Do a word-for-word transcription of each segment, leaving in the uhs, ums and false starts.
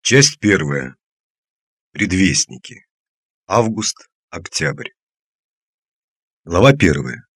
Часть первая. Предвестники. Август-октябрь. Глава первая.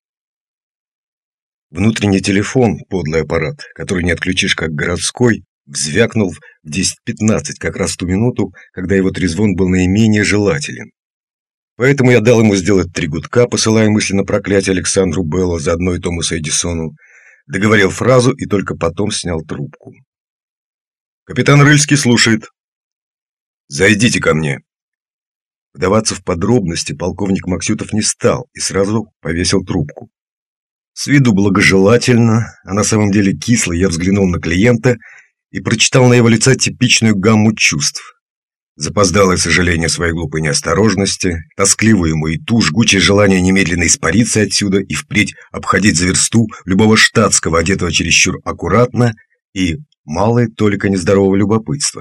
Внутренний телефон, подлый аппарат, который не отключишь как городской, взвякнул в десять пятнадцать, как раз в ту минуту, когда его трезвон был наименее желателен. Поэтому я дал ему сделать три гудка, посылая мысленно проклятие Александру Беллу, заодно и Томасу Эдисону, договорил фразу и только потом снял трубку. «Капитан Рыльский слушает. Зайдите ко мне». Вдаваться в подробности полковник Максютов не стал и сразу повесил трубку. С виду благожелательно, а на самом деле кисло, я взглянул на клиента и прочитал на его лице типичную гамму чувств. Запоздалое сожаление о своей глупой неосторожности, тоскливую маяту, жгучее желание немедленно испариться отсюда и впредь обходить за версту любого штатского, одетого чересчур аккуратно, и малое только нездорового любопытства.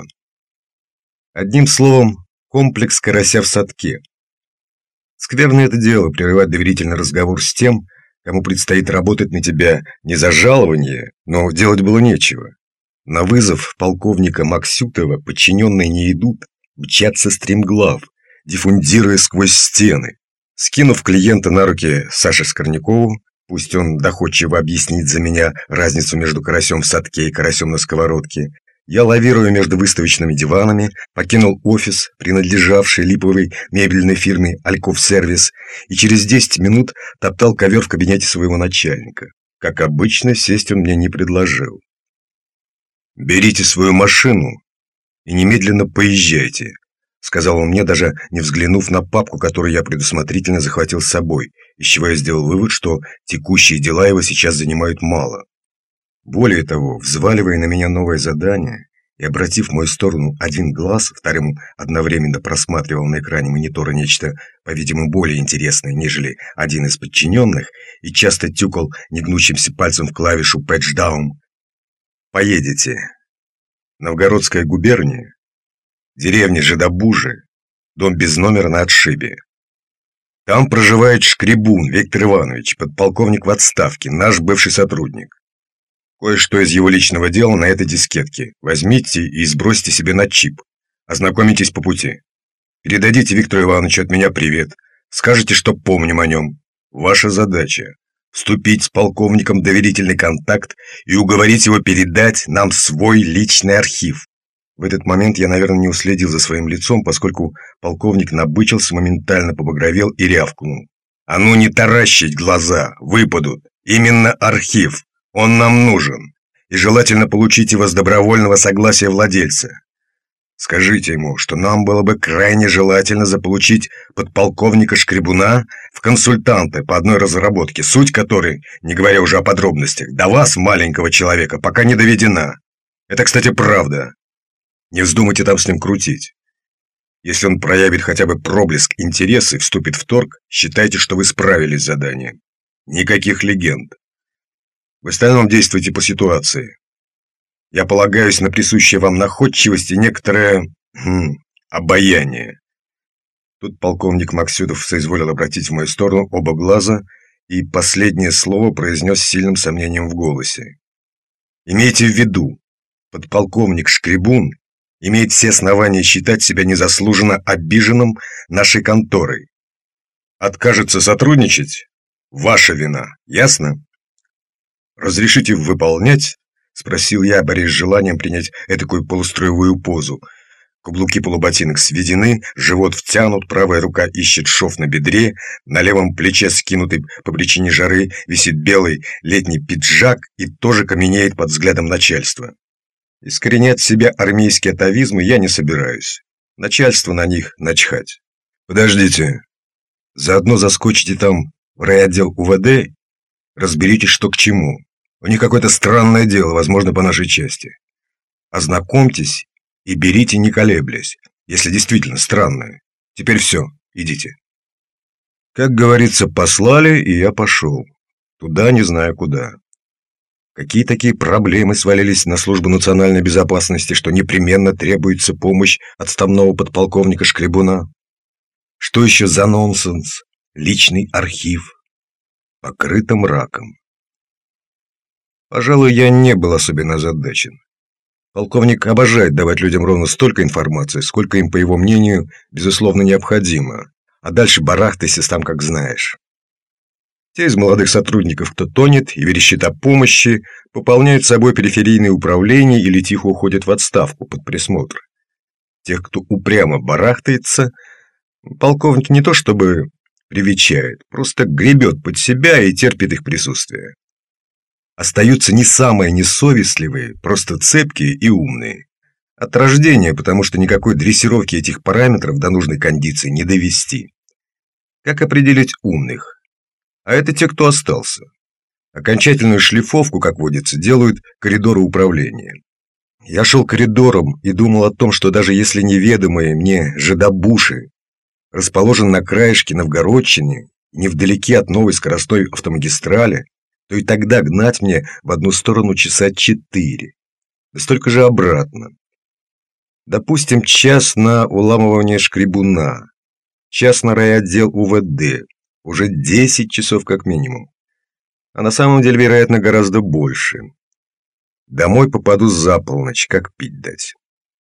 Одним словом, комплекс карася в садке. Скверное это дело — прерывать доверительный разговор с тем, кому предстоит работать на тебя не за жалование, но делать было нечего. На вызов полковника Максютова подчиненные не идут, мчатся стремглав, диффундируя сквозь стены. Скинув клиента на руки Саше Скорнякову, пусть он доходчиво объяснит за меня разницу между карасем в садке и карасем на сковородке, я, лавируя между выставочными диванами, покинул офис, принадлежавший липовой мебельной фирме «Альков Сервис», и через десять минут топтал ковер в кабинете своего начальника. Как обычно, сесть он мне не предложил. «Берите свою машину и немедленно поезжайте», — сказал он мне, даже не взглянув на папку, которую я предусмотрительно захватил с собой, из чего я сделал вывод, что текущие дела его сейчас занимают мало. Более того, взваливая на меня новое задание и обратив в мою сторону один глаз, вторым одновременно просматривал на экране монитора нечто, по-видимому, более интересное, нежели один из подчиненных, и часто тюкал негнущимся пальцем в клавишу «Пэтч-даун». «Поедете. Новгородская губерния, деревня Жидобужи, дом без номера на отшибе. Там проживает Шкребун Виктор Иванович, подполковник в отставке, наш бывший сотрудник. Кое-что из его личного дела на этой дискетке. Возьмите и сбросьте себе на чип. Ознакомитесь по пути. Передадите Виктору Ивановичу от меня привет. Скажете, что помним о нем. Ваша задача – вступить с полковником в доверительный контакт и уговорить его передать нам свой личный архив». В этот момент я, наверное, не уследил за своим лицом, поскольку полковник набычился, моментально побагровел и рявкнул. «А ну не таращить глаза, выпадут. Именно архив. Он нам нужен, и желательно получить его с добровольного согласия владельца. Скажите ему, что нам было бы крайне желательно заполучить подполковника Шкребуна в консультанты по одной разработке, суть которой, не говоря уже о подробностях, до вас, маленького человека, пока не доведена. Это, кстати, правда. Не вздумайте там с ним крутить. Если он проявит хотя бы проблеск интереса и вступит в торг, считайте, что вы справились с заданием. Никаких легенд. В остальном действуйте по ситуации. Я полагаюсь на присущее вам находчивость и некоторое хм, обаяние». Тут полковник Максютов соизволил обратить в мою сторону оба глаза и последнее слово произнес с сильным сомнением в голосе. «Имейте в виду, подполковник Шкребун имеет все основания считать себя незаслуженно обиженным нашей конторой. Откажется сотрудничать – ваша вина, ясно?» «Разрешите выполнять?» — спросил я, борясь с желанием принять этакую полустроевую позу. Каблуки полуботинок сведены, живот втянут, правая рука ищет шов на бедре, на левом плече, скинутый по причине жары, висит белый летний пиджак и тоже каменеет под взглядом начальства. Искоренять в себе армейские атавизмы я не собираюсь. Начальство на них начхать. «Подождите. Заодно заскочите там в райотдел УВД, разберитесь, что к чему. У них какое-то странное дело, возможно, по нашей части. Ознакомьтесь и берите, не колеблясь, если действительно странное. Теперь все, идите». Как говорится, послали, и я пошел. Туда не знаю куда. Какие такие проблемы свалились на службу национальной безопасности, что непременно требуется помощь отставного подполковника Шкребуна? Что еще за нонсенс? Личный архив. Покрыто мраком. Пожалуй, я не был особенно озадачен. Полковник обожает давать людям ровно столько информации, сколько им, по его мнению, безусловно необходимо. А дальше барахтайся сам, как знаешь. Те из молодых сотрудников, кто тонет и верещит о помощи, пополняют собой периферийные управления или тихо уходят в отставку под присмотр. Тех, кто упрямо барахтается, полковник не то чтобы привечает, просто гребет под себя и терпит их присутствие. Остаются не самые несовестливые, просто цепкие и умные. От рождения, потому что никакой дрессировки этих параметров до нужной кондиции не довести. Как определить умных? А это те, кто остался. Окончательную шлифовку, как водится, делают коридоры управления. Я шел коридором и думал о том, что даже если неведомые мне жидобуши расположен на краешке Новгородчины, невдалеке от новой скоростной автомагистрали, то и тогда гнать мне в одну сторону часа четыре. Да столько же обратно. Допустим, час на уламывание шкребуна, час на райотдел УВД, уже десять часов как минимум. А на самом деле, вероятно, гораздо больше. Домой попаду за полночь, как пить дать.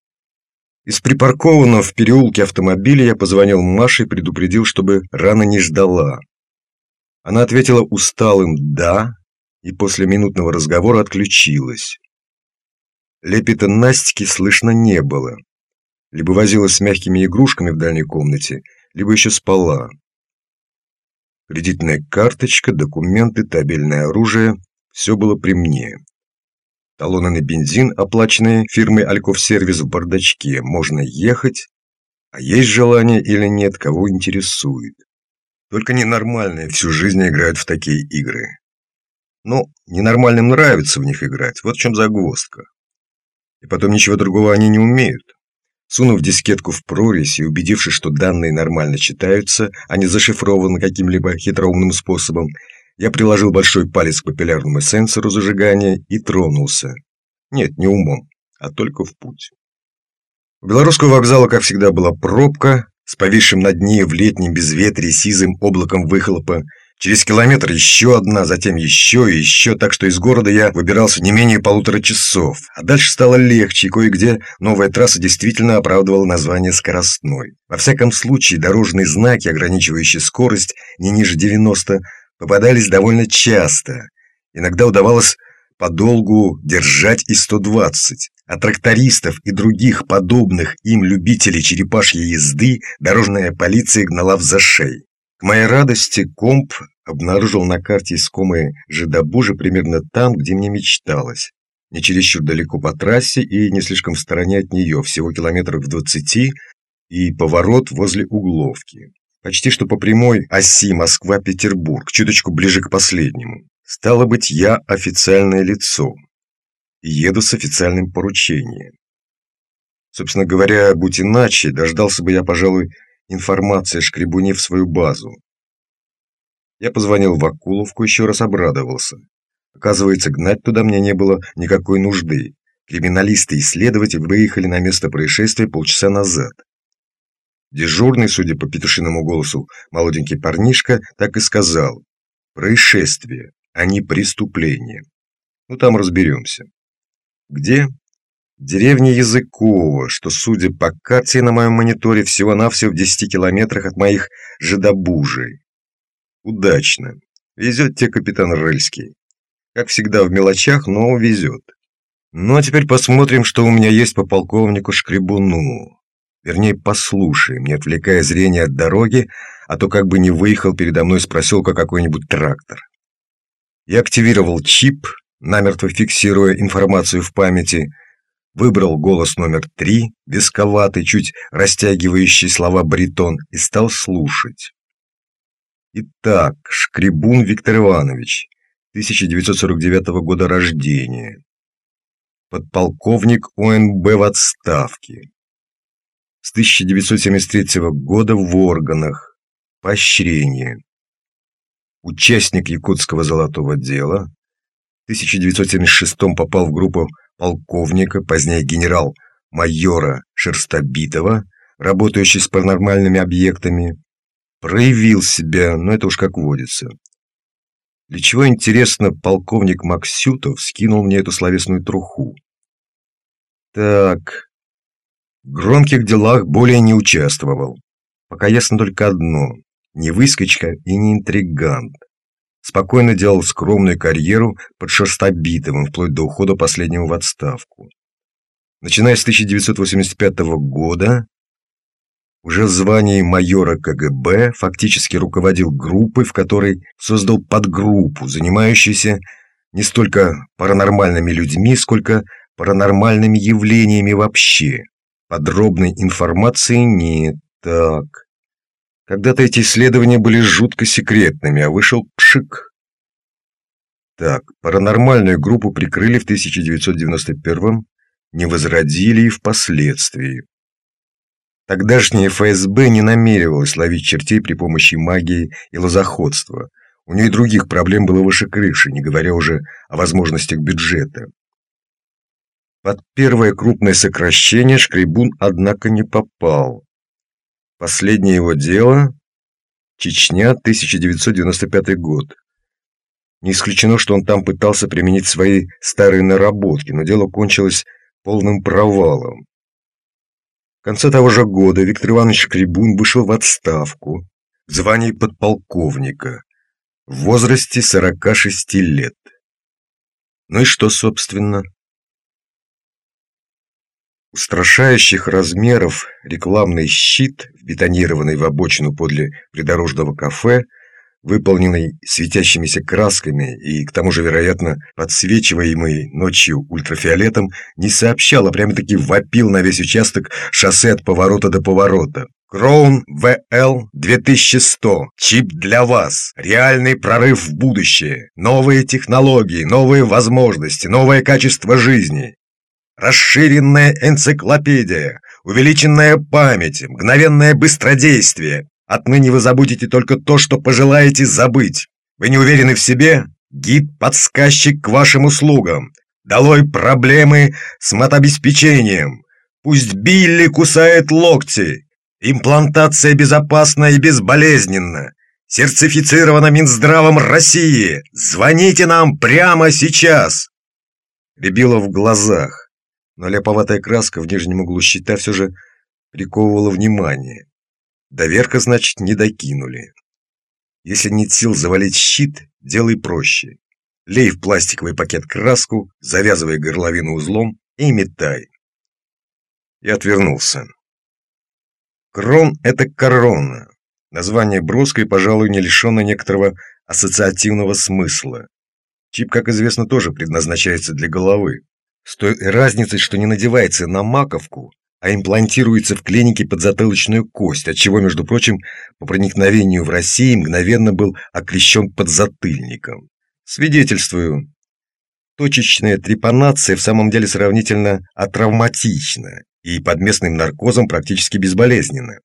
Из припаркованного в переулке автомобиля я позвонил Маше и предупредил, чтобы рано не ждала. Она ответила усталым «да» и после минутного разговора отключилась. Лепета Настики слышно не было. Либо возилась с мягкими игрушками в дальней комнате, либо еще спала. Кредитная карточка, документы, табельное оружие – все было при мне. Талоны на бензин, оплаченные фирмой Альков-сервис, в бардачке. Можно ехать, а есть желание или нет, кого интересует. Только ненормальные всю жизнь играют в такие игры. Но ненормальным нравится в них играть, вот в чем загвоздка. И потом ничего другого они не умеют. Сунув дискетку в прорезь и убедившись, что данные нормально читаются, а не зашифрованы каким-либо хитроумным способом, я приложил большой палец к папиллярному сенсору зажигания и тронулся. Нет, не умом, а только в путь. У Белорусского вокзала, как всегда, была пробка с повисшим над ней в летнем безветрии сизым облаком выхлопа. Через километр еще одна, затем еще и еще, так что из города я выбирался не менее полутора часов. А дальше стало легче, и кое-где новая трасса действительно оправдывала название скоростной. Во всяком случае, дорожные знаки, ограничивающие скорость не ниже девяноста, попадались довольно часто. Иногда удавалось подолгу держать и сто двадцать. А трактористов и других подобных им любителей черепашьей езды дорожная полиция гнала в зашей. К моей радости, комп обнаружил на карте искомые жидобужи примерно там, где мне мечталось. Не чересчур далеко по трассе и не слишком в стороне от нее, всего километров в двадцати, и поворот возле Угловки. Почти что по прямой оси Москва-Петербург, чуточку ближе к последнему. Стало быть, я официальное лицо. И еду с официальным поручением. Собственно говоря, будь иначе, дождался бы я, пожалуй, информации о шкребуне в свою базу. Я позвонил в Акуловку, еще раз обрадовался. Оказывается, гнать туда мне не было никакой нужды. Криминалисты и следователи выехали на место происшествия полчаса назад. Дежурный, судя по петушиному голосу, молоденький парнишка, так и сказал: происшествие, а не преступление. Ну, там разберемся. Где? Деревня Языково, что, судя по карте на моем мониторе, всего-навсего в десяти километрах от моих жидобужей. Удачно. Везет тебе капитан Рыльский. Как всегда в мелочах, но везет. Ну, а теперь посмотрим, что у меня есть по полковнику Шкребуну. Вернее, послушаем, не отвлекая зрение от дороги, а то как бы не выехал передо мной с проселка какой-нибудь трактор. Я активировал чип, намертво фиксируя информацию в памяти, выбрал голос номер три, висковатый, чуть растягивающий слова баритон, и стал слушать. Итак, Шкребун Виктор Иванович, тысяча девятьсот сорок девятого года рождения, подполковник ОНБ в отставке, с тысяча девятьсот семьдесят третьего года в органах, поощрение, участник Якутского золотого дела, в тысяча девятьсот семьдесят шестом попал в группу полковника, позднее генерал-майора Шерстобитова, работающий с паранормальными объектами, проявил себя, но это уж как водится. Для чего, интересно, полковник Максютов скинул мне эту словесную труху? Так, в громких делах более не участвовал. Пока ясно только одно: не выскочка и не интригант. Спокойно делал скромную карьеру под Шерстобитовым, вплоть до ухода последнего в отставку. Начиная с тысяча девятьсот восемьдесят пятого года, уже в звании майора ка гэ бэ, фактически руководил группой, в которой создал подгруппу, занимающуюся не столько паранормальными людьми, сколько паранормальными явлениями вообще. Подробной информации нет. Так. Когда-то эти исследования были жутко секретными, а вышел пшик. Так, паранормальную группу прикрыли в тысяча девятьсот девяносто первом, не возродили и впоследствии. Тогдашняя эф эс бэ не намеревалась ловить чертей при помощи магии и лозоходства. У нее и других проблем было выше крыши, не говоря уже о возможностях бюджета. Под первое крупное сокращение Шкребун, однако, не попал. Последнее его дело – Чечня, тысяча девятьсот девяносто пятый год. Не исключено, что он там пытался применить свои старые наработки, но дело кончилось полным провалом. В конце того же года Виктор Иванович Шкребун вышел в отставку в звании подполковника в возрасте сорока шести лет. Ну и что, собственно? Устрашающих размеров рекламный щит, вбетонированный в обочину подле придорожного кафе, выполненный светящимися красками и, к тому же, вероятно, подсвечиваемый ночью ультрафиолетом, не сообщал, а прямо-таки вопил на весь участок шоссе от поворота до поворота. Кроун вэ эл две тысячи сто. Чип для вас. Реальный прорыв в будущее. Новые технологии, новые возможности, новое качество жизни. Расширенная энциклопедия, увеличенная память, мгновенное быстродействие. Отныне вы забудете только то, что пожелаете забыть. Вы не уверены в себе? Гид-подсказчик к вашим услугам. Долой проблемы с матобеспечением. Пусть Билли кусает локти. Имплантация безопасна и безболезненна. Сертифицирована Минздравом России. Звоните нам прямо сейчас. Рябило в глазах. Но ляповатая краска в нижнем углу щита все же приковывала внимание. Доверка, значит, не докинули. Если нет сил завалить щит, делай проще. Лей в пластиковый пакет краску, завязывай горловину узлом и метай. Я отвернулся. Крон – это корона. Название броское и, пожалуй, не лишено некоторого ассоциативного смысла. Чип, как известно, тоже предназначается для головы. С той разницей, что не надевается на маковку, а имплантируется в клинике подзатылочную кость, отчего, между прочим, по проникновению в Россию мгновенно был окрещен подзатыльником. Свидетельствую, точечная трепанация в самом деле сравнительно атравматична и под местным наркозом практически безболезненна.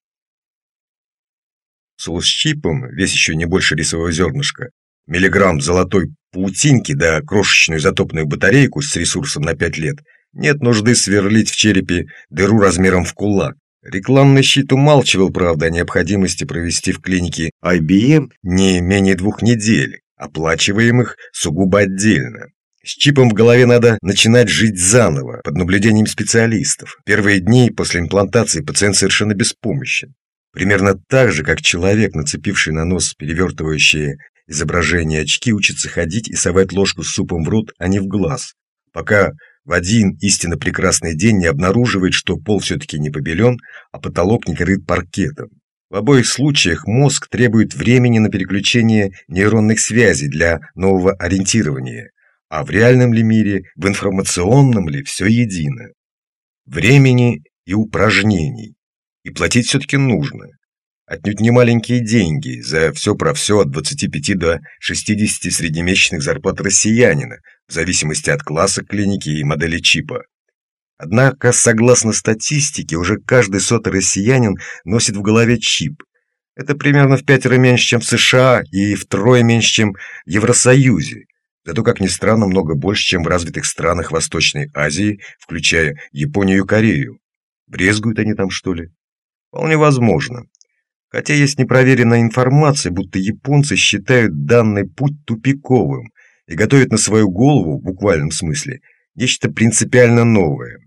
С чипом, весь еще не больше рисового зернышка, миллиграмм золотой паутинки да крошечную изотопную батарейку с ресурсом на пять лет, нет нужды сверлить в черепе дыру размером в кулак. Рекламный щит умалчивал, правда, о необходимости провести в клинике ай би эм не менее двух недель, оплачиваемых сугубо отдельно. С чипом в голове надо начинать жить заново, под наблюдением специалистов. Первые дни после имплантации пациент совершенно беспомощен. Примерно так же, как человек, нацепивший на нос перевертывающие изображение очки, учится ходить и совать ложку с супом в рот, а не в глаз, пока в один истинно прекрасный день не обнаруживает, что пол все-таки не побелен, а потолок не крыт паркетом. В обоих случаях мозг требует времени на переключение нейронных связей для нового ориентирования, а в реальном ли мире, в информационном ли, все едино. Времени и упражнений. И платить все-таки нужно. Отнюдь не маленькие деньги за все про все от двадцати пяти до шестидесяти среднемесячных зарплат россиянина, в зависимости от класса клиники и модели чипа. Однако, согласно статистике, уже каждый сотый россиянин носит в голове чип. Это примерно в пятеро меньше, чем в США, и втрое меньше, чем в Евросоюзе. Зато, как ни странно, много больше, чем в развитых странах Восточной Азии, включая Японию и Корею. Брезгуют они там, что ли? Вполне возможно. Хотя есть непроверенная информация, будто японцы считают данный путь тупиковым и готовят на свою голову, в буквальном смысле, нечто принципиально новое.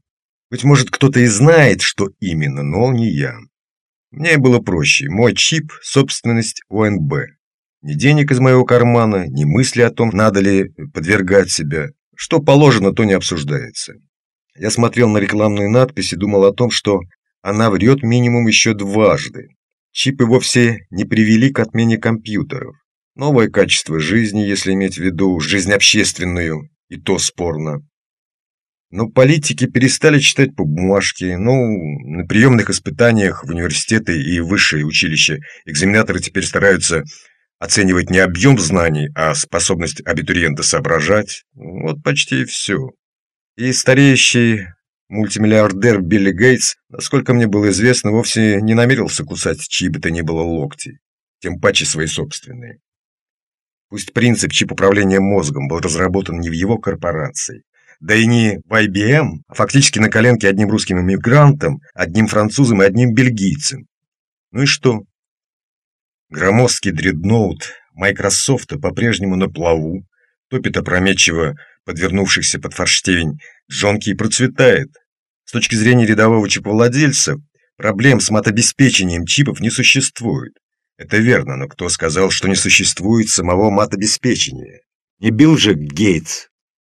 Быть может, кто-то и знает, что именно, но не я. Мне было проще. Мой чип – собственность О Н Б. Ни денег из моего кармана, ни мысли о том, надо ли подвергать себя. Что положено, то не обсуждается. Я смотрел на рекламную надпись и думал о том, что она врет минимум еще дважды. Чипы вовсе не привели к отмене компьютеров. Новое качество жизни, если иметь в виду жизнь общественную, и то спорно. Но политики перестали читать по бумажке. Ну, на приемных испытаниях в университеты и высшие училища экзаменаторы теперь стараются оценивать не объем знаний, а способность абитуриента соображать. Вот почти и все. И стареющий мультимиллиардер Билли Гейтс, насколько мне было известно, вовсе не намерился кусать чьи бы то ни было локти, тем паче свои собственные. Пусть принцип чип управления мозгом был разработан не в его корпорации, да и не в Ай Би Эм, а фактически на коленке одним русским иммигрантом, одним французом и одним бельгийцем. Ну и что? Громоздкий дредноут Майкрософта по-прежнему на плаву, топит опрометчиво подвернувшихся под форштевень джонки и процветает. С точки зрения рядового чиповладельца, проблем с матобеспечением чипов не существует. Это верно, но кто сказал, что не существует самого матобеспечения? Не Билл же Гейтс.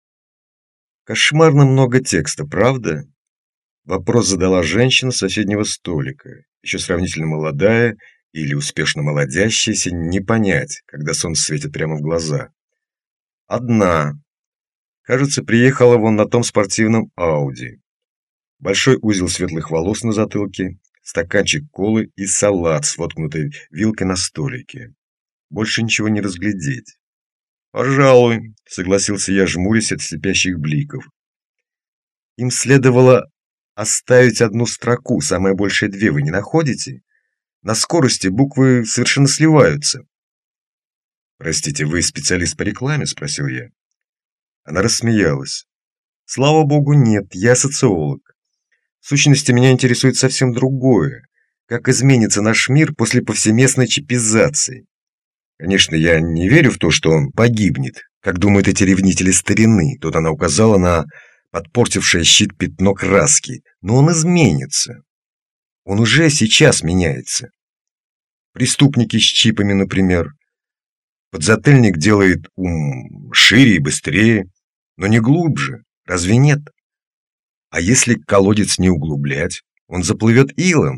Кошмарно много текста, правда? Вопрос задала женщина с соседнего столика, еще сравнительно молодая или успешно молодящаяся, не понять, когда солнце светит прямо в глаза. Одна. Кажется, приехала вон на том спортивном Ауди. Большой узел светлых волос на затылке, стаканчик колы и салат с воткнутой вилкой на столике. Больше ничего не разглядеть. «Пожалуй», — согласился я, жмурясь от слепящих бликов. «Им следовало оставить одну строку, самое большее две, вы не находите? На скорости буквы совершенно сливаются». «Простите, вы специалист по рекламе?» — спросил я. Она рассмеялась. «Слава богу, нет, я социолог. В сущности, меня интересует совсем другое. Как изменится наш мир после повсеместной чипизации? Конечно, я не верю в то, что он погибнет, как думают эти ревнители старины». Тут она указала на подпортившее щит пятно краски. Но он изменится. Он уже сейчас меняется. Преступники с чипами, например. Подзатыльник делает ум шире и быстрее, но не глубже. Разве нет? А если колодец не углублять, он заплывет илом.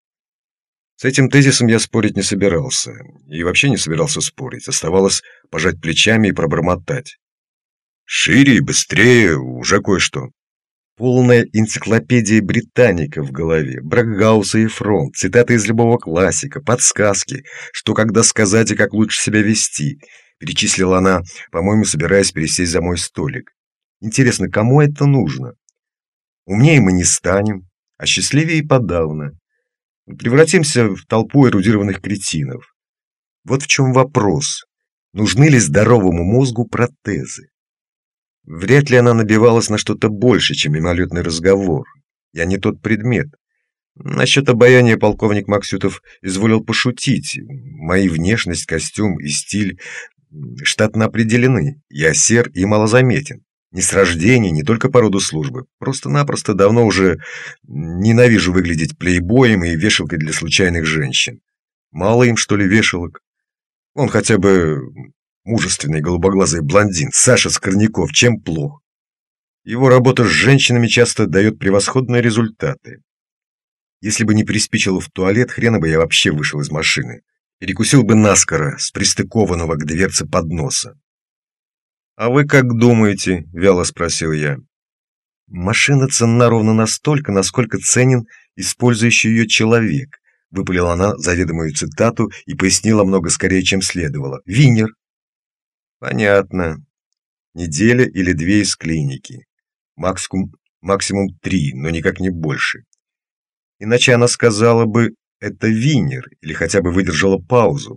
С этим тезисом я спорить не собирался. И вообще не собирался спорить. Оставалось пожать плечами и пробормотать. Шире и быстрее уже кое-что. Полная энциклопедия Британика в голове, Бракгауса и Фронт, цитаты из любого классика, подсказки, что когда сказать и как лучше себя вести, перечислила она, по-моему, собираясь пересесть за мой столик. Интересно, кому это нужно? Умнее мы не станем, а счастливее и подавно. Превратимся в толпу эрудированных кретинов. Вот в чем вопрос. Нужны ли здоровому мозгу протезы? Вряд ли она набивалась на что-то больше, чем мимолетный разговор. Я не тот предмет. Насчет обаяния полковник Максютов изволил пошутить. Мои внешность, костюм и стиль штатно определены. Я сер и малозаметен. Не с рождения, не только по роду службы. Просто-напросто давно уже ненавижу выглядеть плейбоем и вешалкой для случайных женщин. Мало им, что ли, вешалок? Он хотя бы мужественный голубоглазый блондин Саша Скорняков, чем плох? Его работа с женщинами часто дает превосходные результаты. Если бы не приспичило в туалет, хрена бы я вообще вышел из машины. Перекусил бы наскоро с пристыкованного к дверце подноса. «А вы как думаете?» – вяло спросил я. «Машина ценна ровно настолько, насколько ценен использующий ее человек», – выпалила она заведомую цитату и пояснила много скорее, чем следовало. «Винер». «Понятно. Неделя или две из клиники. Максимум, максимум три, но никак не больше. Иначе она сказала бы «это Винер» или хотя бы выдержала паузу.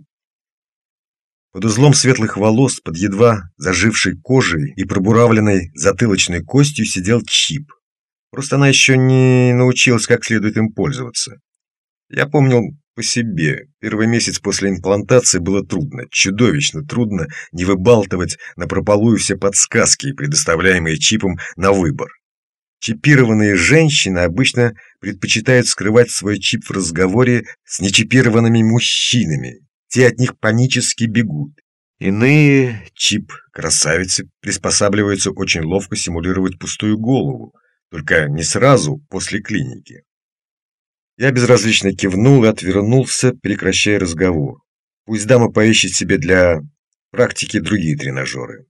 Под узлом светлых волос, под едва зажившей кожей и пробуравленной затылочной костью сидел чип. Просто она еще не научилась как следует им пользоваться. Я помнил по себе. Первый месяц после имплантации было трудно, чудовищно трудно не выбалтывать напропалую все подсказки, предоставляемые чипом на выбор. Чипированные женщины обычно предпочитают скрывать свой чип в разговоре с нечипированными мужчинами. Те от них панически бегут. Иные чип-красавицы приспосабливаются очень ловко симулировать пустую голову, только не сразу после клиники. Я безразлично кивнул и отвернулся, прекращая разговор. Пусть дама поищет себе для практики другие тренажеры.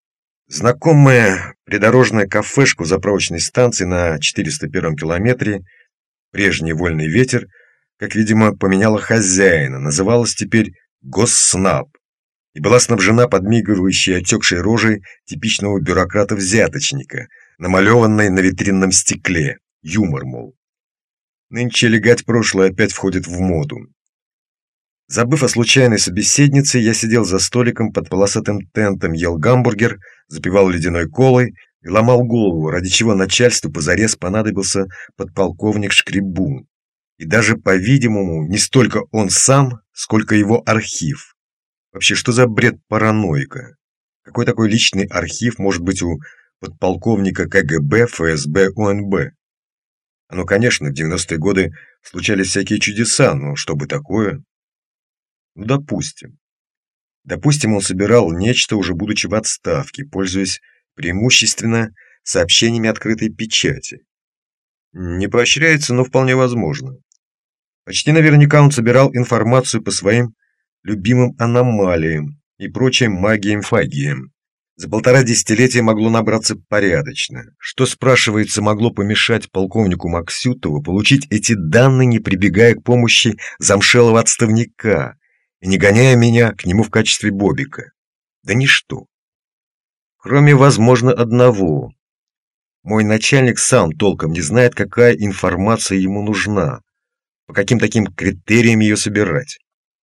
Знакомая придорожная кафешка у заправочной станции на четыреста первом километре, прежний вольный ветер, как, видимо, поменяла хозяина, называлась теперь «Госснаб» и была снабжена подмигивающей отекшей рожей типичного бюрократа-взяточника, намалеванной на витринном стекле. Юмор, мол. Нынче легать прошлое опять входит в моду. Забыв о случайной собеседнице, я сидел за столиком под полосатым тентом, ел гамбургер, запивал ледяной колой и ломал голову, ради чего начальству позарез понадобился подполковник Шкребун. И даже, по-видимому, не столько он сам, сколько его архив. Вообще, что за бред параноика? Какой такой личный архив может быть у подполковника ка гэ бэ, эф эс бэ, о эн бэ? А ну, конечно, в девяностые годы случались всякие чудеса, но что бы такое? Ну, допустим. Допустим, он собирал нечто, уже будучи в отставке, пользуясь преимущественно сообщениями открытой печати. Не поощряется, но вполне возможно. Почти наверняка он собирал информацию по своим любимым аномалиям и прочим магиям-фагиям. За полтора десятилетия могло набраться порядочно. Что, спрашивается, могло помешать полковнику Максютову получить эти данные, не прибегая к помощи замшелого отставника и не гоняя меня к нему в качестве бобика? Да ничто. Кроме, возможно, одного. Мой начальник сам толком не знает, какая информация ему нужна, по каким таким критериям ее собирать.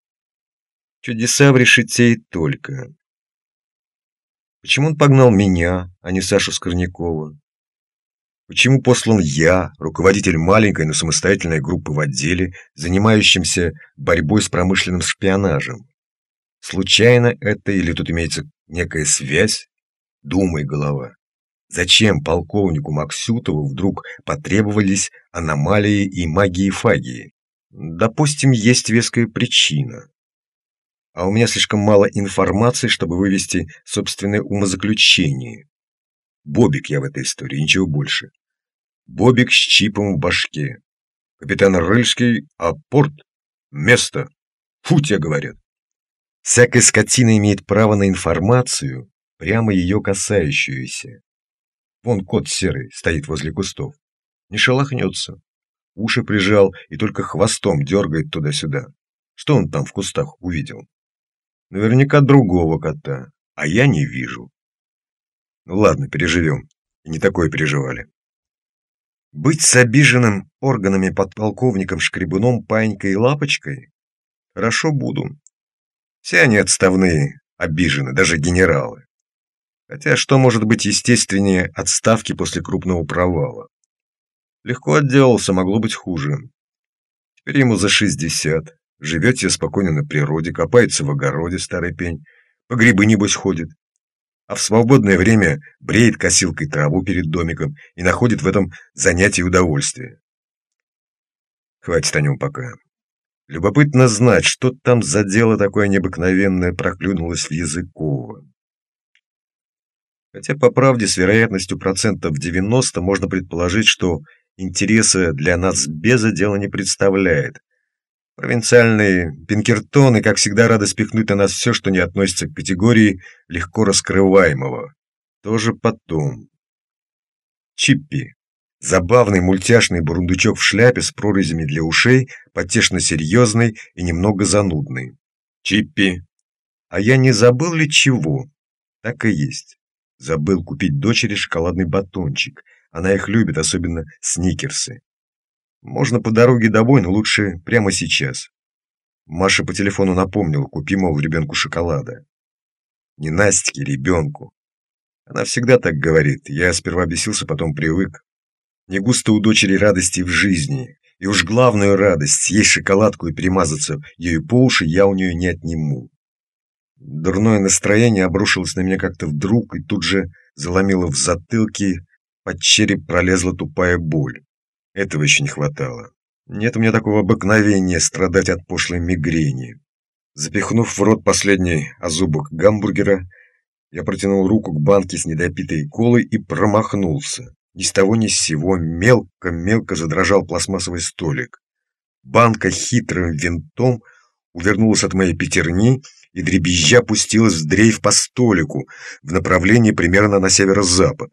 Чудеса в решете и только. Почему он погнал меня, а не Сашу Скорнякова? Почему послан я, руководитель маленькой, но самостоятельной группы в отделе, занимающимся борьбой с промышленным шпионажем? Случайно это или тут имеется некая связь? Думай, голова. Зачем полковнику Максютову вдруг потребовались аномалии и магии-фагии? Допустим, есть веская причина. А у меня слишком мало информации, чтобы вывести собственное умозаключение. Бобик я в этой истории, ничего больше. Бобик с чипом в башке. Капитан Рыльский, а порт — место. Фу, тебе говорят. Всякая скотина имеет право на информацию, прямо ее касающуюся. Вон кот серый стоит возле кустов. Не шелохнется. Уши прижал и только хвостом дергает туда-сюда. Что он там в кустах увидел? Наверняка другого кота, а я не вижу. Ну ладно, переживем. И не такое переживали. Быть с обиженным органами подполковником Шкребуном, Панькой и Лапочкой? Хорошо, буду. Все они отставные, обижены, даже генералы. Хотя что может быть естественнее отставки после крупного провала? Легко отделался, могло быть хуже. Теперь ему за шестьдесят. Живет себе спокойно на природе, копается в огороде, старый пень, по грибы, небось, ходит. А в свободное время бреет косилкой траву перед домиком и находит в этом занятие удовольствие. Хватит о нем пока. Любопытно знать, что там за дело такое необыкновенное проклюнулось в Языково. Хотя, по правде, с вероятностью процентов девяносто можно предположить, что интереса для нас беза дело не представляет. Провинциальные пинкертоны, как всегда, рады спихнуть на нас все, что не относится к категории легко раскрываемого. Тоже потом. Чиппи. Забавный мультяшный бурундучок в шляпе с прорезями для ушей, потешно серьезный и немного занудный. Чиппи. А я не забыл ли чего? Так и есть. Забыл купить дочери шоколадный батончик. Она их любит, особенно сникерсы. Можно по дороге домой, но лучше прямо сейчас. Маша по телефону напомнила, купи, мол, ребенку шоколада. Не Настике, ребенку. Она всегда так говорит. Я сперва бесился, потом привык. Не густо у дочери радости в жизни. И уж главную радость, съесть шоколадку и перемазаться ею по уши, я у нее не отниму. Дурное настроение обрушилось на меня как-то вдруг и тут же заломило в затылке под череп пролезла тупая боль. Этого еще не хватало. Нет у меня такого обыкновения страдать от пошлой мигрени. Запихнув в рот последний озубок гамбургера, я протянул руку к банке с недопитой колой и промахнулся. Ни с того ни с сего мелко-мелко задрожал пластмассовый столик. Банка хитрым винтом увернулась от моей пятерни и дребезжа пустилась в дрейф по столику в направлении примерно на северо-запад.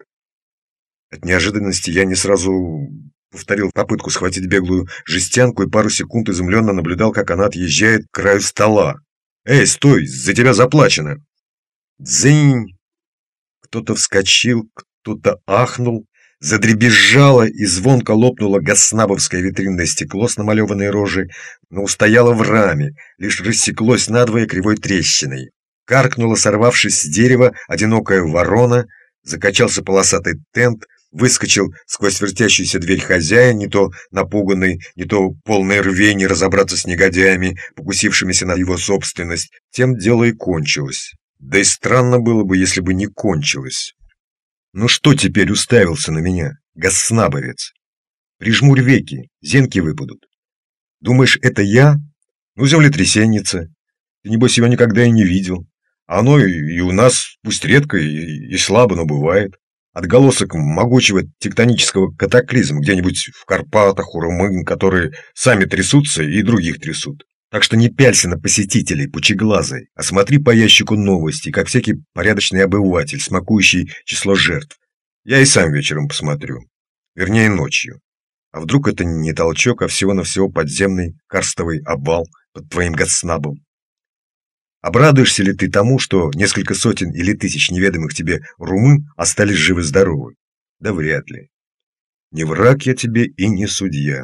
От неожиданности я не сразу повторил попытку схватить беглую жестянку и пару секунд изумленно наблюдал, как она отъезжает к краю стола. «Эй, стой! За тебя заплачено!» Дзынь! Кто-то вскочил, кто-то ахнул, задребезжало и звонко лопнуло гаснабовское витринное стекло с намалеванной рожей, но устояло в раме, лишь рассеклось надвое кривой трещиной. Каркнула, сорвавшись с дерева, одинокая ворона, закачался полосатый тент, выскочил сквозь вертящуюся дверь хозяин, не то напуганный, не то полный рвения разобраться с негодяями, покусившимися на его собственность. Тем дело и кончилось. Да и странно было бы, если бы не кончилось. Ну что теперь уставился на меня, гаснабовец? Прижмурь веки, зенки выпадут. Думаешь, это я? Ну, землетрясенница. Ты, небось, его никогда и не видел. А оно и, и у нас, пусть редко и, и слабо, но бывает. Отголосок могучего тектонического катаклизма где-нибудь в Карпатах у румын, которые сами трясутся и других трясут. Так что не пялься на посетителей, пучеглазый, а смотри по ящику новостей, как всякий порядочный обыватель, смакующий число жертв. Я и сам вечером посмотрю. Вернее, ночью. А вдруг это не толчок, а всего-навсего подземный карстовый обвал под твоим гаснабом? Обрадуешься ли ты тому, что несколько сотен или тысяч неведомых тебе румын остались живы-здоровы? Да вряд ли. Не враг я тебе и не судья.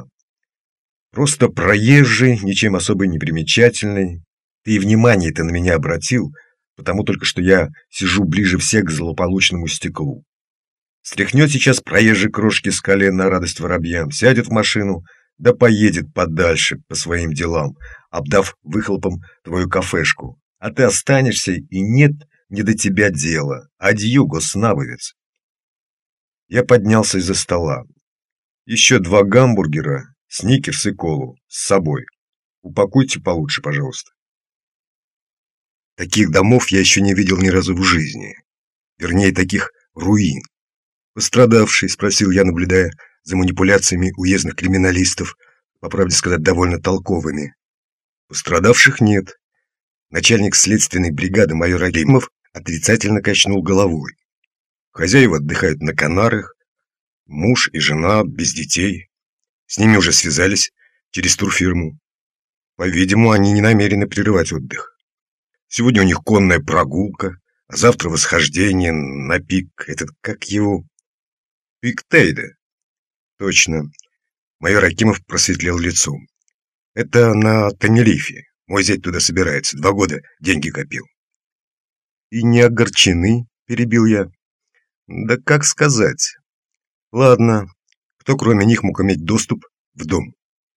Просто проезжий, ничем особо не примечательный. Ты и внимание-то на меня обратил, потому только что я сижу ближе всех к злополучному стеклу. Стряхнет сейчас проезжий крошки с колен на радость воробьям, сядет в машину, да поедет подальше по своим делам, обдав выхлопом твою кафешку. А ты останешься, и нет не до тебя дела. Адью, госнабовец. Я поднялся из-за стола. Еще два гамбургера, сникерс и колу с собой. Упакуйте получше, пожалуйста. Таких домов я еще не видел ни разу в жизни. Вернее, таких руин. Пострадавший, спросил я, наблюдая за манипуляциями уездных криминалистов, по правде сказать, довольно толковыми. Пострадавших нет. Начальник следственной бригады майор Алимов отрицательно качнул головой. Хозяева отдыхают на Канарах, муж и жена без детей. С ними уже связались через турфирму. По-видимому, они не намерены прерывать отдых. Сегодня у них конная прогулка, а завтра восхождение на пик. Этот, как его? Пик Тейде. Точно. Майор Акимов просветлел лицом. Это на Тенерифе. Мой зять туда собирается. Два года деньги копил. И не огорчены, перебил я. Да как сказать. Ладно. Кто кроме них мог иметь доступ в дом?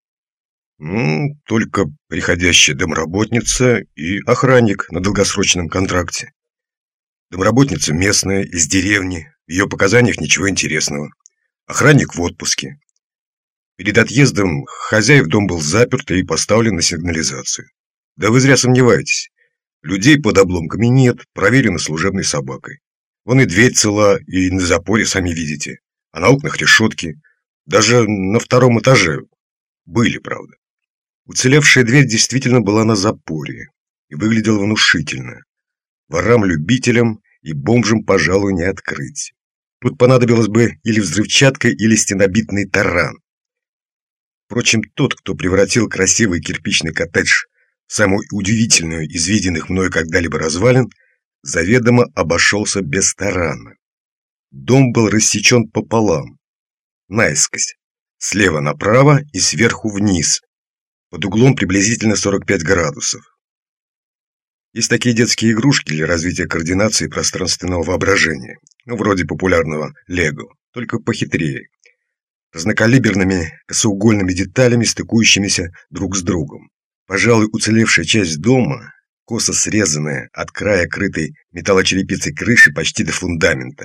Ну, только приходящая домработница и охранник на долгосрочном контракте. Домработница местная, из деревни. В ее показаниях ничего интересного. Охранник в отпуске. Перед отъездом хозяев дом был заперт и поставлен на сигнализацию. Да вы зря сомневаетесь. Людей под обломками нет, проверено служебной собакой. Вон и дверь цела, и на запоре, сами видите. А на окнах решетки. Даже на втором этаже были, правда. Уцелевшая дверь действительно была на запоре и выглядела внушительно. Ворам-любителям и бомжам, пожалуй, не открыть. Тут понадобилось бы или взрывчатка, или стенобитный таран. Впрочем, тот, кто превратил красивый кирпичный коттедж в самую удивительную из виденных мною когда-либо развалин, заведомо обошелся без тарана. Дом был рассечен пополам, наискось, слева направо и сверху вниз, под углом приблизительно сорок пять градусов. Есть такие детские игрушки для развития координации пространственного воображения, ну, вроде популярного Лего, только похитрее, разнокалиберными косоугольными деталями, стыкующимися друг с другом. Пожалуй, уцелевшая часть дома, косо срезанная от края крытой металлочерепицей крыши почти до фундамента,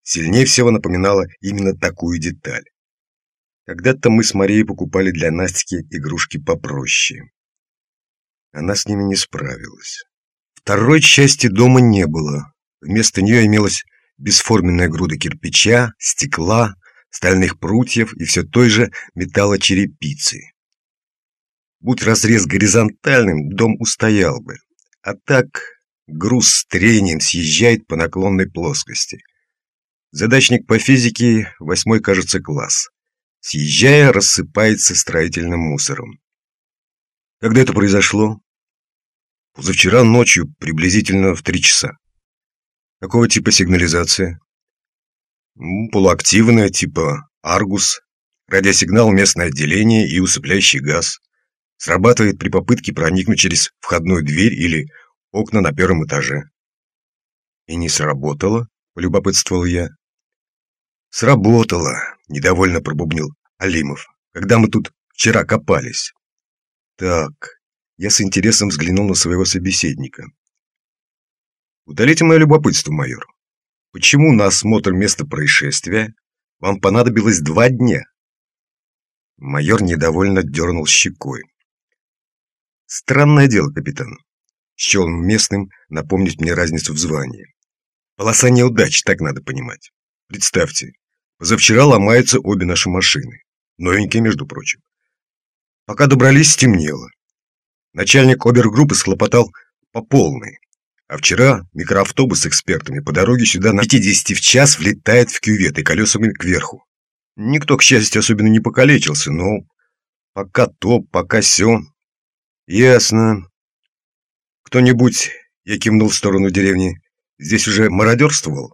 сильнее всего напоминала именно такую деталь. Когда-то мы с Марией покупали для Настики игрушки попроще. Она с ними не справилась. Второй части дома не было. Вместо нее имелась бесформенная груда кирпича, стекла, стальных прутьев и все той же металлочерепицы. Будь разрез горизонтальным, дом устоял бы. А так груз с трением съезжает по наклонной плоскости. Задачник по физике, восьмой, кажется, класс. Съезжая, рассыпается строительным мусором. Когда это произошло? Позавчера ночью, приблизительно в три часа. Какого типа сигнализация? Полуактивная, типа Аргус. Радиосигнал, местное отделение и усыпляющий газ. Срабатывает при попытке проникнуть через входную дверь или окна на первом этаже. И не сработало, полюбопытствовал я. Сработало, недовольно пробубнил Алимов, когда мы тут вчера копались. Так, я с интересом взглянул на своего собеседника. Утолите мое любопытство, майор. Почему на осмотр места происшествия вам понадобилось два дня? Майор недовольно дернул щекой. Странное дело, капитан. Счел он местным напомнить мне разницу в звании. Полоса неудач, так надо понимать. Представьте, позавчера ломаются обе наши машины. Новенькие, между прочим. Пока добрались, стемнело. Начальник обергруппы схлопотал по полной. А вчера микроавтобус с экспертами по дороге сюда на пятидесяти в час влетает в кювет и колесами кверху. Никто, к счастью, особенно не покалечился, но пока то, пока сё. Ясно. Кто-нибудь, я кивнул в сторону деревни, здесь уже мародерствовал?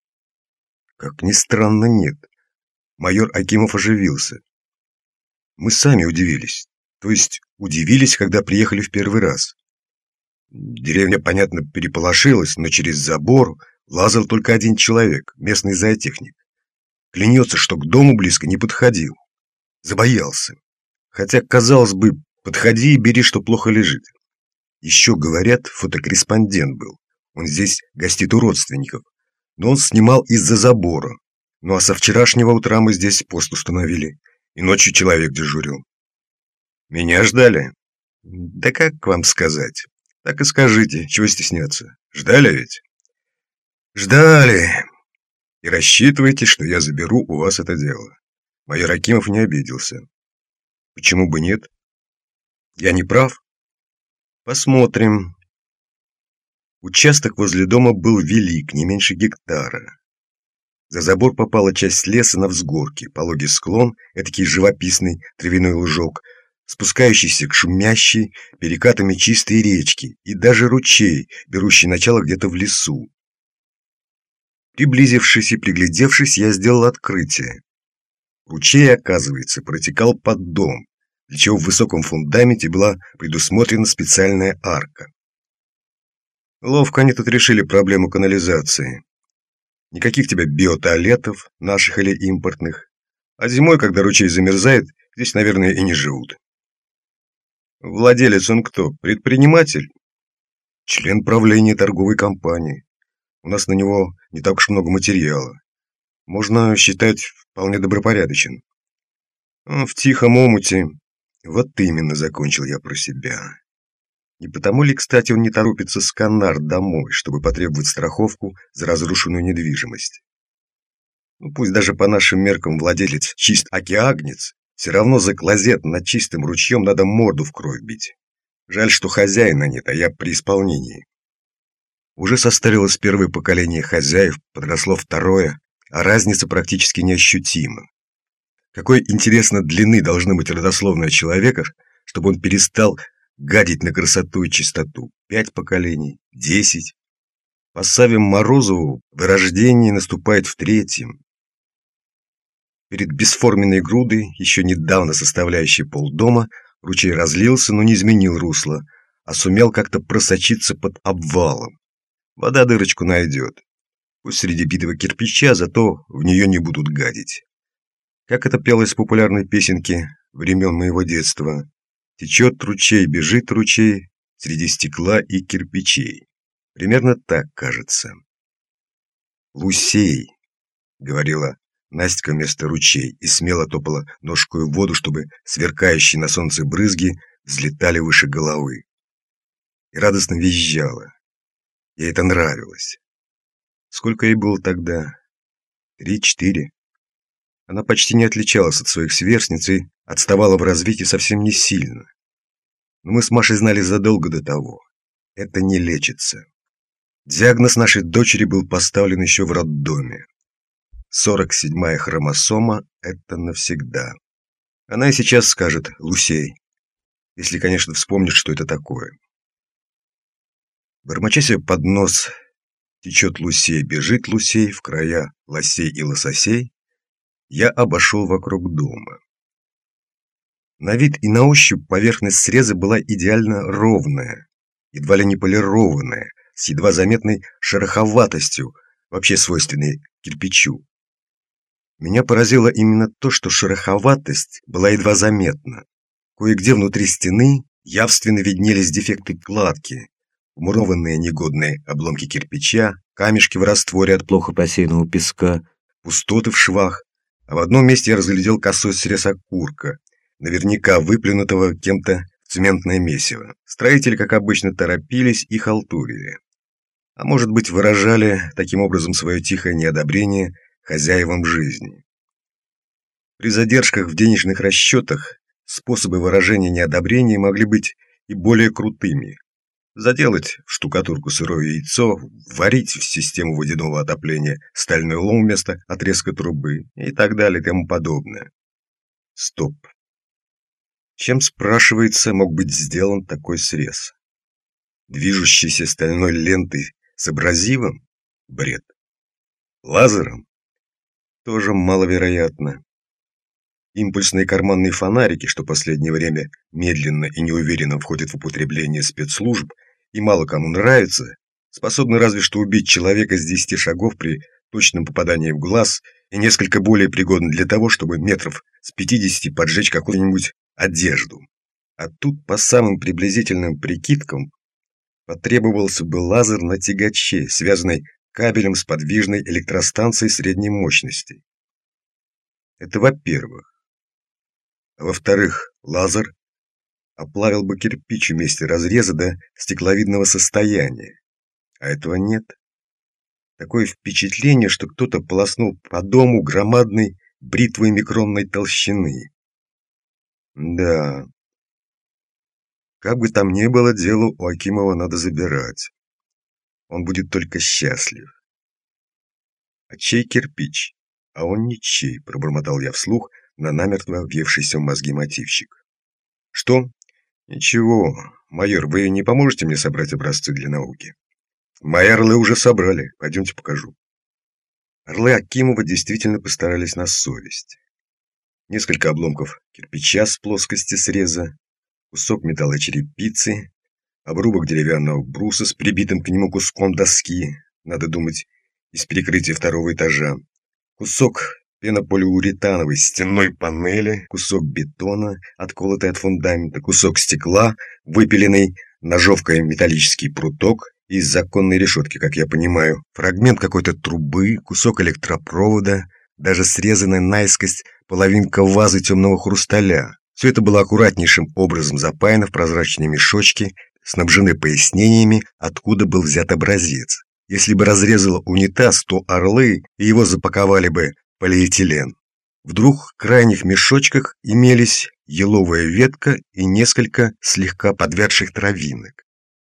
Как ни странно, нет. Майор Акимов оживился. Мы сами удивились. То есть удивились, когда приехали в первый раз. Деревня, понятно, переполошилась, но через забор лазал только один человек, местный зоотехник. Клянется, что к дому близко не подходил. Забоялся. Хотя, казалось бы, подходи и бери, что плохо лежит. Еще, говорят, фотокорреспондент был. Он здесь гостит у родственников. Но он снимал из-за забора. Ну а со вчерашнего утра мы здесь пост установили. И ночью человек дежурил. Меня ждали? Да как вам сказать? Так и скажите, чего стесняться. Ждали ведь? Ждали. И рассчитывайте, что я заберу у вас это дело. Майор Акимов не обиделся. Почему бы нет? Я не прав? Посмотрим. Участок возле дома был велик, не меньше гектара. За забор попала часть леса на взгорке, пологий склон, этакий живописный травяной лужок, спускающийся к шумящей перекатами чистой речки и даже ручей, берущий начало где-то в лесу. Приблизившись и приглядевшись, я сделал открытие. Ручей, оказывается, протекал под дом, для чего в высоком фундаменте была предусмотрена специальная арка. Ловко они тут решили проблему канализации. Никаких тебе биотуалетов, наших или импортных. А зимой, когда ручей замерзает, здесь, наверное, и не живут. Владелец он кто? Предприниматель? Член правления торговой компании. У нас на него не так уж много материала. Можно считать, вполне добропорядочен. В тихом омуте. Вот именно, закончил я про себя. Не потому ли, кстати, он не торопится с Канар домой, чтобы потребовать страховку за разрушенную недвижимость? Ну, пусть даже по нашим меркам владелец чист океагнец, все равно за клозет над чистым ручьем надо морду в кровь бить. Жаль, что хозяина нет, а я при исполнении. Уже состарилось первое поколение хозяев, подросло второе, а разница практически неощутима. Какой, интересно, длины должны быть родословная человека, чтобы он перестал гадить на красоту и чистоту? Пять поколений? Десять? По Саве Морозову вырождение наступает в третьем. Перед бесформенной грудой, еще недавно составляющей полдома, ручей разлился, но не изменил русло, а сумел как-то просочиться под обвалом. Вода дырочку найдет. Пусть среди битого кирпича, зато в нее не будут гадить. Как это пелось в популярной песенке времен моего детства. Течет ручей, бежит ручей среди стекла и кирпичей. Примерно так, кажется. Лусей. говорила Настя вместо ручей и смело топала ножкой в воду, чтобы сверкающие на солнце брызги взлетали выше головы. И радостно визжала. Ей это нравилось. Сколько ей было тогда? Три-четыре. Она почти не отличалась от своих сверстниц и отставала в развитии совсем не сильно. Но мы с Машей знали задолго до того. Это не лечится. Диагноз нашей дочери был поставлен еще в роддоме. сорок седьмая хромосома – это навсегда. Она и сейчас скажет «Лусей», если, конечно, вспомнит, что это такое. Бормоча себе под нос «Течет Лусей, бежит Лусей в края лосей и лососей», я обошел вокруг дома. На вид и на ощупь поверхность среза была идеально ровная, едва ли не полированная, с едва заметной шероховатостью, вообще свойственной кирпичу. Меня поразило именно то, что шероховатость была едва заметна. Кое-где внутри стены явственно виднелись дефекты кладки, мурованные негодные обломки кирпича, камешки в растворе от плохо посеянного песка, пустоты в швах, а в одном месте я разглядел косой срез окурка, наверняка выплюнутого кем-то в цементное месиво. Строители, как обычно, торопились и халтурили. А может быть, выражали таким образом свое тихое неодобрение хозяевам жизни. При задержках в денежных расчетах способы выражения неодобрения могли быть и более крутыми. Заделать в штукатурку сырое яйцо, варить в систему водяного отопления стальной лом вместо отрезка трубы и так далее и тому подобное. Стоп. Чем, спрашивается, мог быть сделан такой срез? Движущейся стальной лентой с абразивом? Бред. Лазером? Тоже маловероятно. Импульсные карманные фонарики, что последнее время медленно и неуверенно входят в употребление спецслужб и мало кому нравятся, способны разве что убить человека с десяти шагов при точном попадании в глаз и несколько более пригодны для того, чтобы метров с пятидесяти поджечь какую-нибудь одежду. А тут, по самым приблизительным прикидкам, потребовался бы лазер на тягаче, связанный кабелем с подвижной электростанцией средней мощности. Это во-первых. А во-вторых, лазер оплавил бы кирпич в месте разреза до стекловидного состояния. А этого нет. Такое впечатление, что кто-то полоснул по дому громадной бритвой микронной толщины. Да. Как бы там ни было, дело у Акимова надо забирать. Он будет только счастлив. А чей кирпич? А он не чей, пробормотал я вслух на намертво въевшийся в мозги мотивчик. Что? Ничего, майор, вы не поможете мне собрать образцы для науки? Мои орлы уже собрали, пойдемте покажу. Орлы Акимова действительно постарались на совесть. Несколько обломков кирпича с плоскости среза, кусок металлочерепицы, обрубок деревянного бруса с прибитым к нему куском доски, надо думать, из перекрытия второго этажа, кусок пенополиуретановой стенной панели, кусок бетона, отколотый от фундамента, кусок стекла, выпиленный ножовкой металлический пруток из законной решетки, как я понимаю, фрагмент какой-то трубы, кусок электропровода, даже срезанная наискось половинка вазы темного хрусталя. Все это было аккуратнейшим образом запаяно в прозрачные мешочки, снабжены пояснениями, откуда был взят образец. Если бы разрезало унитаз, то орлы и его запаковали бы в полиэтилен. В двух крайних мешочках имелись еловая ветка и несколько слегка подвядших травинок.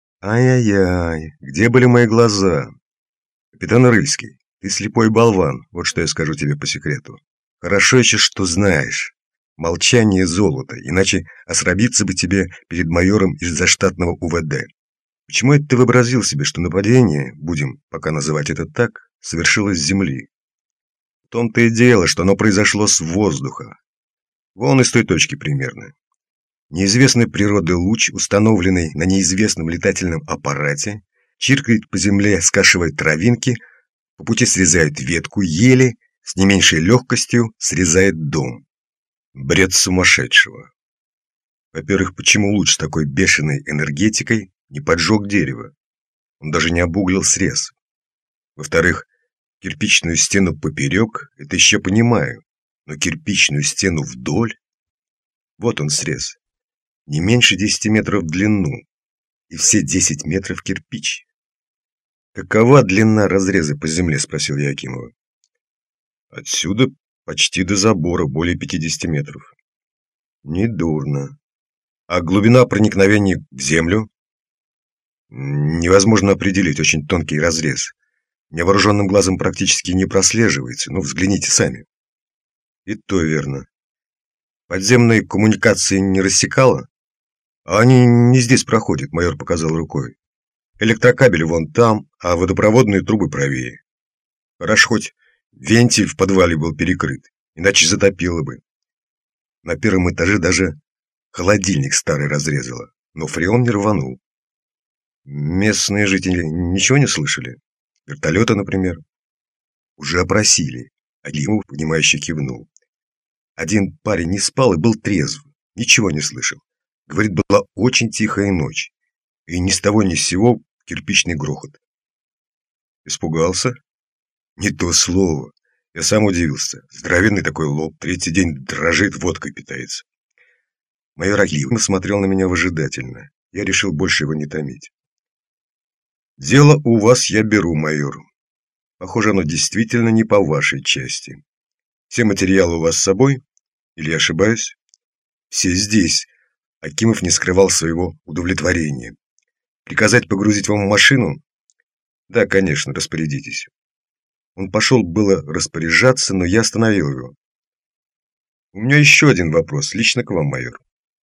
Ай-яй-яй, где были мои глаза? Капитан Рыльский, ты слепой болван, вот что я скажу тебе по секрету. Хорошо еще, что знаешь. Молчание золото, иначе осрабиться бы тебе перед майором из заштатного У В Д. Почему это ты вообразил себе, что нападение, будем пока называть это так, совершилось с земли? В том-то и дело, что оно произошло с воздуха. Вон из той точки примерно. Неизвестной природы луч, установленный на неизвестном летательном аппарате, чиркает по земле, скашивает травинки, по пути срезает ветку ели, с не меньшей легкостью срезает дом. Бред сумасшедшего. Во-первых, почему луч с такой бешеной энергетикой не поджег дерево? Он даже не обуглил срез. Во-вторых, Кирпичную стену поперек — это еще понимаю, но кирпичную стену вдоль? Вот он срез. Не меньше десяти метров в длину, и все десять метров кирпич. «Какова длина разреза по земле?» — спросил я Акимова. «Отсюда почти до забора, более пятидесяти метров». «Недурно. А глубина проникновения в землю?» «Невозможно определить, очень тонкий разрез. Невооруженным глазом практически не прослеживается, ну, взгляните сами». «И то верно. Подземные коммуникации не рассекало?» «А они не здесь проходят», — майор показал рукой. «Электрокабель вон там, а водопроводные трубы правее. Хорошо, хоть вентиль в подвале был перекрыт, иначе затопило бы. На первом этаже даже холодильник старый разрезало, но фреон не рванул. Местные жители ничего не слышали? Вертолета, например?» «Уже опросили», — Алимов, понимающе кивнул. «Один парень не спал и был трезв, ничего не слышал. Говорит, была очень тихая ночь, и ни с того ни с сего кирпичный грохот». «Испугался?» «Не то слово. Я сам удивился. Здоровенный такой лоб, третий день дрожит, водкой питается». Майор Алимов смотрел на меня выжидательно. Я решил больше его не томить. «Дело у вас я беру, майор. Похоже, оно действительно не по вашей части. Все материалы у вас с собой? Или я ошибаюсь?» «Все здесь». Акимов не скрывал своего удовлетворения. «Приказать погрузить вам в машину?» «Да, конечно, распорядитесь». Он пошел было распоряжаться, но я остановил его. «У меня еще один вопрос, лично к вам, майор.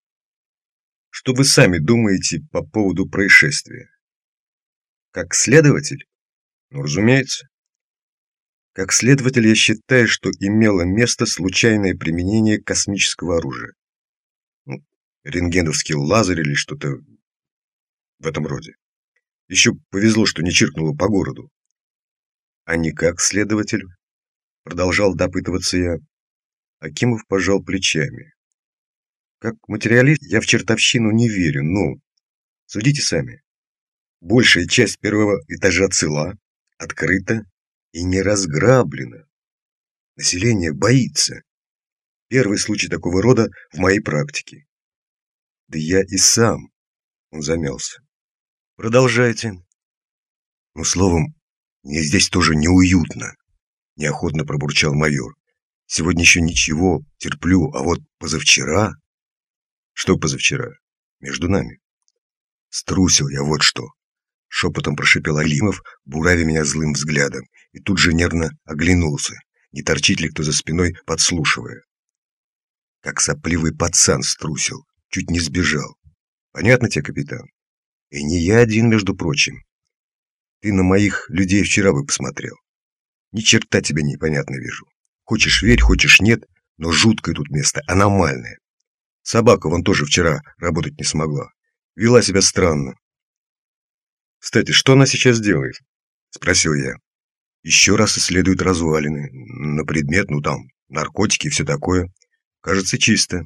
Что вы сами думаете по поводу происшествия?» «Как следователь?» «Ну, разумеется». «Как следователь я считаю, что имело место случайное применение космического оружия. Ну, рентгеновский лазер или что-то в этом роде. Еще повезло, что не чиркнуло по городу». «А не как следователь?» Продолжал допытываться я. Акимов пожал плечами. «Как материалист я в чертовщину не верю, но судите сами. Большая часть первого этажа цела, открыта и не разграблена. Население боится. Первый случай такого рода в моей практике». «Да я и сам», — он замялся. «Продолжайте». «Ну, словом, мне здесь тоже неуютно», — неохотно пробурчал майор. «Сегодня еще ничего, терплю, а вот позавчера...» «Что позавчера? Между нами?» «Струсил я, вот что», — шепотом прошипел Алимов, буравя меня злым взглядом, и тут же нервно оглянулся, не торчит ли кто за спиной, подслушивая. Как сопливый пацан струсил, чуть не сбежал. Понятно тебе, капитан? И не я один, между прочим. Ты на моих людей вчера бы посмотрел. Ни черта тебя непонятно вижу. Хочешь верь, хочешь нет, но жуткое тут место, аномальное. Собака вон тоже вчера работать не смогла. Вела себя странно». «Кстати, что она сейчас делает?» — спросил я. «Еще раз исследует развалины. На предмет, ну там, наркотики и все такое. Кажется, чисто».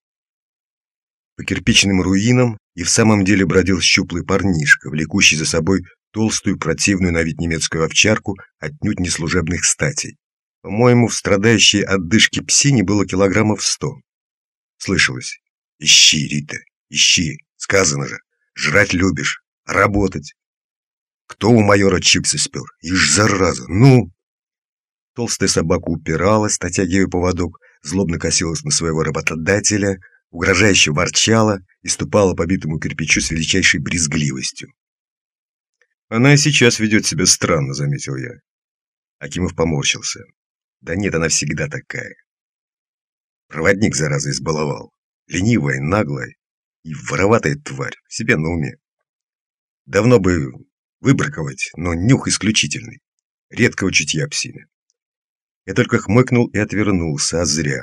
По кирпичным руинам и в самом деле бродил щуплый парнишка, влекущий за собой толстую, противную на вид немецкую овчарку, отнюдь не служебных статей. По-моему, в страдающей от дышки псине было килограммов сто. Слышалось: «Ищи, Рита, ищи, сказано же, жрать любишь, а работать». Кто у майора чипсы спер? Ишь, зараза, ну! Толстая собака упиралась, натягивая поводок, злобно косилась на своего работодателя, угрожающе ворчала и ступала по битому кирпичу с величайшей брезгливостью. «Она и сейчас ведет себя странно», — заметил я. Акимов поморщился. «Да нет, она всегда такая. Проводник, зараза, избаловал. Ленивая, наглая и вороватая тварь, в себе на уме. Давно бы выбраковать, но нюх исключительный. Редкого чутья псины». Я только хмыкнул и отвернулся, а зря.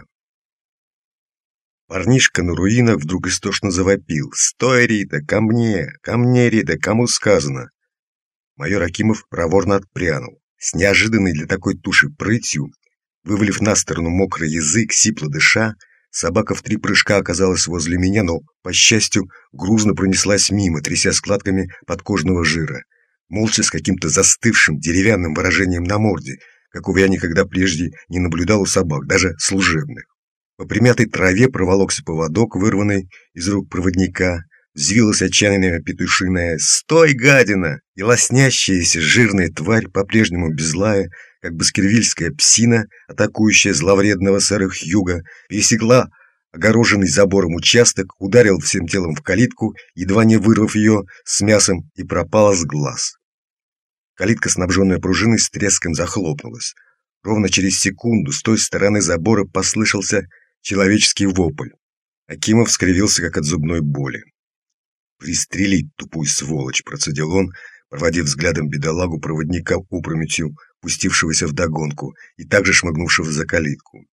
Парнишка на руинах вдруг истошно завопил: «Стой, Рита, ко мне! Ко мне, Рита, кому сказано!» Майор Акимов проворно отпрянул, с неожиданной для такой туши прытью, вывалив на сторону мокрый язык, сипло дыша. Собака в три прыжка оказалась возле меня, но, по счастью, грузно пронеслась мимо, тряся складками подкожного жира, молча с каким-то застывшим деревянным выражением на морде, какого я никогда прежде не наблюдал у собак, даже служебных. По примятой траве проволокся поводок, вырванный из рук проводника. Взвилась отчаянная петушиная «Стой, гадина!» И лоснящаяся жирная тварь, по-прежнему беззлая, как баскервильская псина, атакующая зловредного сэра Хьюга, пересекла огороженный забором участок, ударил всем телом в калитку, едва не вырвав ее с мясом, и пропала с глаз. Калитка, снабженная пружиной, с треском захлопнулась. Ровно через секунду с той стороны забора послышался человеческий вопль. Акимов скривился, как от зубной боли. «Пристрелить тупую сволочь!» — процедил он, проводив взглядом бедолагу-проводника опрометью, пустившегося вдогонку и также шмыгнувшего за калитку.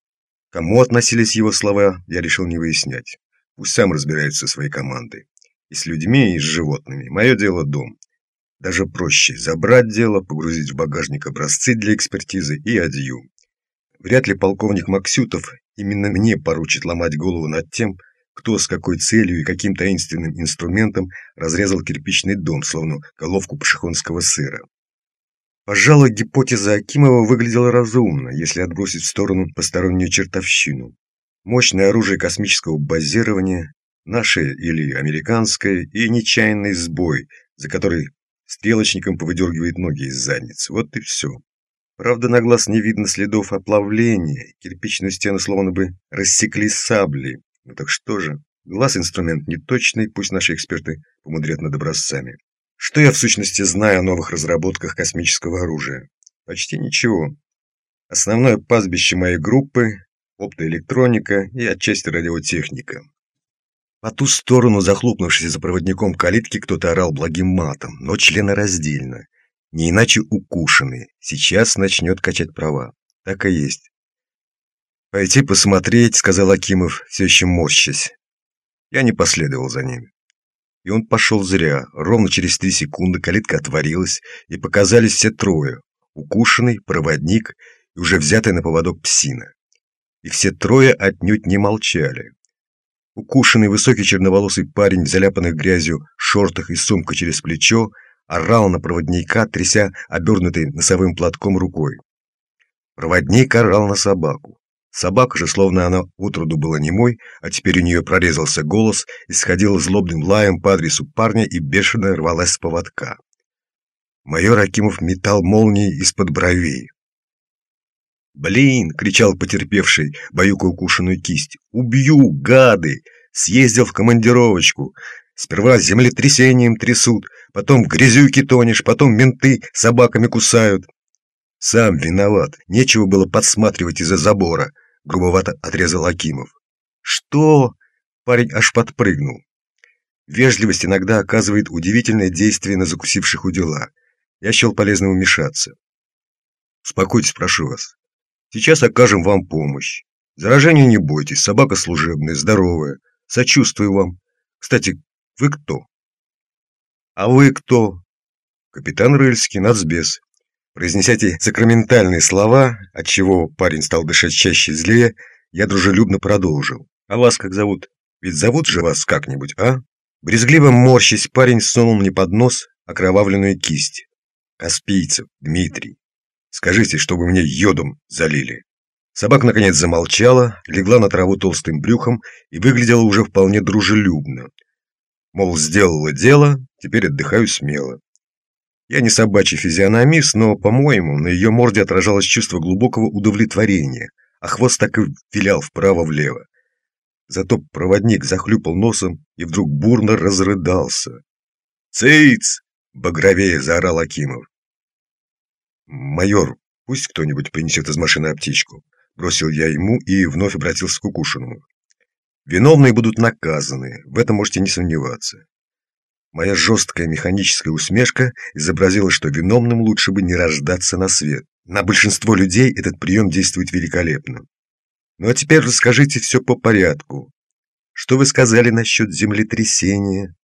Кому относились его слова, я решил не выяснять. Пусть сам разбирается со своей командой. И с людьми, и с животными. Мое дело — дом. Даже проще забрать дело, погрузить в багажник образцы для экспертизы и адью. Вряд ли полковник Максютов именно мне поручит ломать голову над тем, кто с какой целью и каким таинственным инструментом разрезал кирпичный дом, словно головку пшехонского сыра. Пожалуй, гипотеза Акимова выглядела разумно, если отбросить в сторону постороннюю чертовщину. Мощное оружие космического базирования, наше или американское, и нечаянный сбой, за который стрелочником повыдергивает ноги из задницы. Вот и все. Правда, на глаз не видно следов оплавления, кирпичную стену словно бы рассекли саблей. Ну так что же, глаз инструмент неточный, пусть наши эксперты помудрят над образцами. Что я в сущности знаю о новых разработках космического оружия? Почти ничего. Основное пастбище моей группы – оптоэлектроника и отчасти радиотехника. По ту сторону захлопнувшейся за проводником калитки кто-то орал благим матом, но членораздельно. Не иначе укушенный. Сейчас начнет качать права. Так и есть. «Пойти посмотреть», — сказал Акимов, все еще морщась. Я не последовал за ним. И он пошел зря. Ровно через три секунды калитка отворилась, и показались все трое. Укушенный, проводник и уже взятый на поводок псина. И все трое отнюдь не молчали. Укушенный высокий черноволосый парень в заляпанных грязью шортах и сумкой через плечо орал на проводника, тряся обернутой носовым платком рукой. Проводник орал на собаку. Собака же, словно она отроду была немой, а теперь у нее прорезался голос, исходила злобным лаем по адресу парня и бешено рвалась с поводка. Майор Акимов метал молнии из-под бровей. «Блин!» — кричал потерпевший, баюкая укушенную кисть. «Убью, гады! Съездил в командировочку. Сперва землетрясением трясут, потом в грязюке тонешь, потом менты собаками кусают». «Сам виноват. Нечего было подсматривать из-за забора», — грубовато отрезал Акимов. «Что?» — парень аж подпрыгнул. Вежливость иногда оказывает удивительное действие на закусивших у дела. Я счел полезным вмешаться. «Успокойтесь, прошу вас. Сейчас окажем вам помощь. Заражения не бойтесь, собака служебная, здоровая. Сочувствую вам. Кстати, вы кто?» «А вы кто?» «Капитан Рыльский, нацбес». Произнеся эти сакраментальные слова, отчего парень стал дышать чаще и злее, я дружелюбно продолжил. «А вас как зовут? Ведь зовут же вас как-нибудь, а?» Брезгливо морщись, парень сунул мне под нос окровавленную кисть. «Каспийцев, Дмитрий. Скажите, чтобы мне йодом залили». Собака наконец замолчала, легла на траву толстым брюхом и выглядела уже вполне дружелюбно. Мол, сделала дело, теперь отдыхаю смело. Я не собачий физиономист, но, по-моему, на ее морде отражалось чувство глубокого удовлетворения, а хвост так и вилял вправо-влево. Зато проводник захлюпал носом и вдруг бурно разрыдался. «Цыц!» — багровее заорал Акимов. «Майор, пусть кто-нибудь принесет из машины аптечку», — бросил я ему и вновь обратился к укушенному. «Виновные будут наказаны, в этом можете не сомневаться». Моя жесткая механическая усмешка изобразила, что виновным лучше бы не рождаться на свет. На большинство людей этот прием действует великолепно. Ну а теперь расскажите все по порядку. Что вы сказали насчет землетрясения?